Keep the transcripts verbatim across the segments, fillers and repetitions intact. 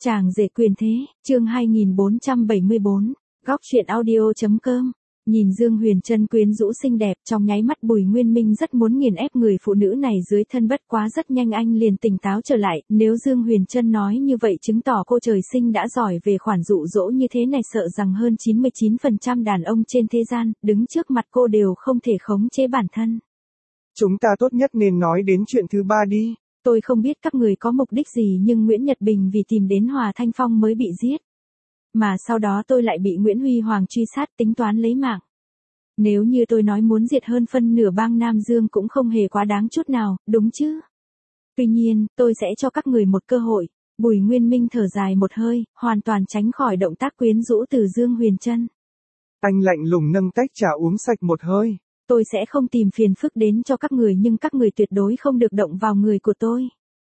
Chàng rể quyền thế, chương hai nghìn bốn trăm bảy mươi bốn, góc truyện audio.com. Nhìn Dương Huyền Trân quyến rũ xinh đẹp, trong nháy mắt Bùi Nguyên Minh rất muốn nghiền ép người phụ nữ này dưới thân, bất quá rất nhanh anh liền tỉnh táo trở lại, nếu Dương Huyền Trân nói như vậy chứng tỏ cô trời sinh đã giỏi về khoản dụ dỗ như thế này, sợ rằng hơn chín mươi chín phần trăm đàn ông trên thế gian, đứng trước mặt cô đều không thể khống chế bản thân. Chúng ta tốt nhất nên nói đến chuyện thứ ba đi. Tôi không biết các người có mục đích gì, nhưng Nguyễn Nhật Bình vì tìm đến Hòa Thanh Phong mới bị giết. Mà sau đó tôi lại bị Nguyễn Huy Hoàng truy sát, tính toán lấy mạng. Nếu như tôi nói muốn diệt hơn phân nửa bang Nam Dương cũng không hề quá đáng chút nào, đúng chứ? Tuy nhiên, tôi sẽ cho các người một cơ hội. Bùi Nguyên Minh thở dài một hơi, hoàn toàn tránh khỏi động tác quyến rũ từ Dương Huyền Trân. Anh lạnh lùng nâng tách trà uống sạch một hơi. Tôi sẽ không tìm phiền phức đến cho các người, nhưng các người tuyệt đối không được động vào người của tôi.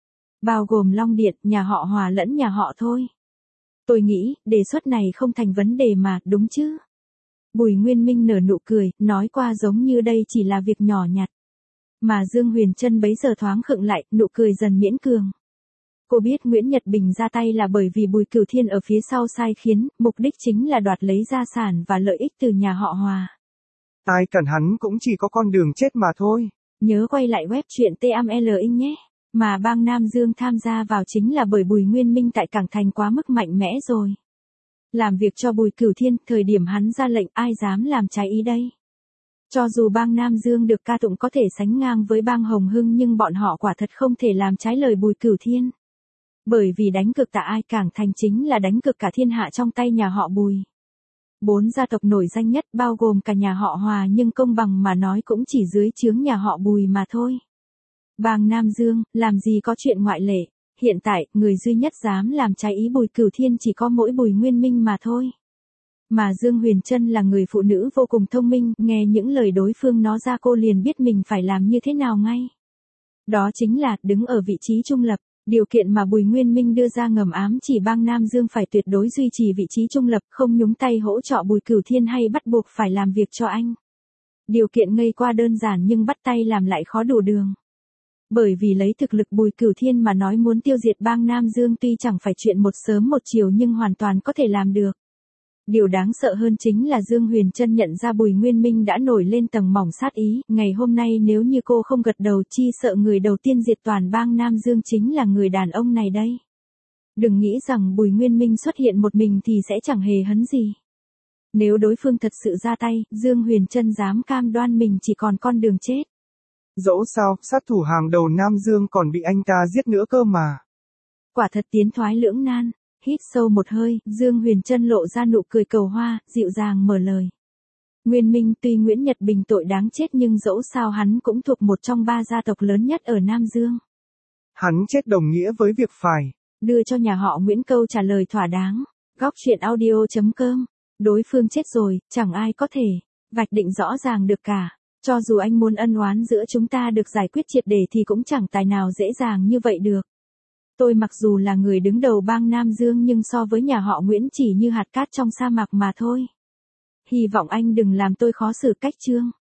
Bao gồm Long Điện, nhà họ Hòa lẫn nhà họ thôi. Tôi nghĩ, đề xuất này không thành vấn đề mà, đúng chứ? Bùi Nguyên Minh nở nụ cười, nói qua giống như đây chỉ là việc nhỏ nhặt. Mà Dương Huyền Trân bấy giờ thoáng khựng lại, nụ cười dần miễn cường. Cô biết Nguyễn Nhật Bình ra tay là bởi vì Bùi Cửu Thiên ở phía sau sai khiến, mục đích chính là đoạt lấy gia sản và lợi ích từ nhà họ Hòa. Ai cần hắn cũng chỉ có con đường chết mà thôi. Nhớ quay lại web truyện T M L in nhé. Mà bang Nam Dương tham gia vào chính là bởi Bùi Nguyên Minh tại Cảng Thành quá mức mạnh mẽ rồi. Làm việc cho Bùi Cửu Thiên, thời điểm hắn ra lệnh ai dám làm trái ý đây. Cho dù bang Nam Dương được ca tụng có thể sánh ngang với bang Hồng Hưng, nhưng bọn họ quả thật không thể làm trái lời Bùi Cửu Thiên. Bởi vì đánh cược tạ ai, Cảng Thành chính là đánh cược cả thiên hạ trong tay nhà họ Bùi. Bốn gia tộc nổi danh nhất bao gồm cả nhà họ Hòa, nhưng công bằng mà nói cũng chỉ dưới trướng nhà họ Bùi mà thôi. Bang Nam Dương, làm gì có chuyện ngoại lệ, hiện tại, người duy nhất dám làm trái ý Bùi Cửu Thiên chỉ có mỗi Bùi Nguyên Minh mà thôi. Mà Dương Huyền Trân là người phụ nữ vô cùng thông minh, nghe những lời đối phương nói ra cô liền biết mình phải làm như thế nào ngay. Đó chính là, đứng ở vị trí trung lập. Điều kiện mà Bùi Nguyên Minh đưa ra ngầm ám chỉ bang Nam Dương phải tuyệt đối duy trì vị trí trung lập, không nhúng tay hỗ trợ Bùi Cửu Thiên hay bắt buộc phải làm việc cho anh. Điều kiện ngây qua đơn giản nhưng bắt tay làm lại khó đủ đường. Bởi vì lấy thực lực Bùi Cửu Thiên mà nói muốn tiêu diệt bang Nam Dương tuy chẳng phải chuyện một sớm một chiều nhưng hoàn toàn có thể làm được. Điều đáng sợ hơn chính là Dương Huyền Trân nhận ra Bùi Nguyên Minh đã nổi lên tầng mỏng sát ý, ngày hôm nay nếu như cô không gật đầu chi sợ người đầu tiên diệt toàn bang Nam Dương chính là người đàn ông này đây. Đừng nghĩ rằng Bùi Nguyên Minh xuất hiện một mình thì sẽ chẳng hề hấn gì. Nếu đối phương thật sự ra tay, Dương Huyền Trân dám cam đoan mình chỉ còn con đường chết. Dẫu sao, sát thủ hàng đầu Nam Dương còn bị anh ta giết nữa cơ mà. Quả thật tiến thoái lưỡng nan. Hít sâu một hơi, Dương Huyền Trân lộ ra nụ cười cầu hoa, dịu dàng mở lời. Nguyên Minh, tuy Nguyễn Nhật Bình tội đáng chết nhưng dẫu sao hắn cũng thuộc một trong ba gia tộc lớn nhất ở Nam Dương. Hắn chết đồng nghĩa với việc phải đưa cho nhà họ Nguyễn câu trả lời thỏa đáng. Góc truyện audio.com. Đối phương chết rồi, chẳng ai có thể vạch định rõ ràng được cả. Cho dù anh muốn ân oán giữa chúng ta được giải quyết triệt để thì cũng chẳng tài nào dễ dàng như vậy được. Tôi mặc dù là người đứng đầu bang Nam Dương nhưng so với nhà họ Nguyễn chỉ như hạt cát trong sa mạc mà thôi. Hy vọng anh đừng làm tôi khó xử cách chương.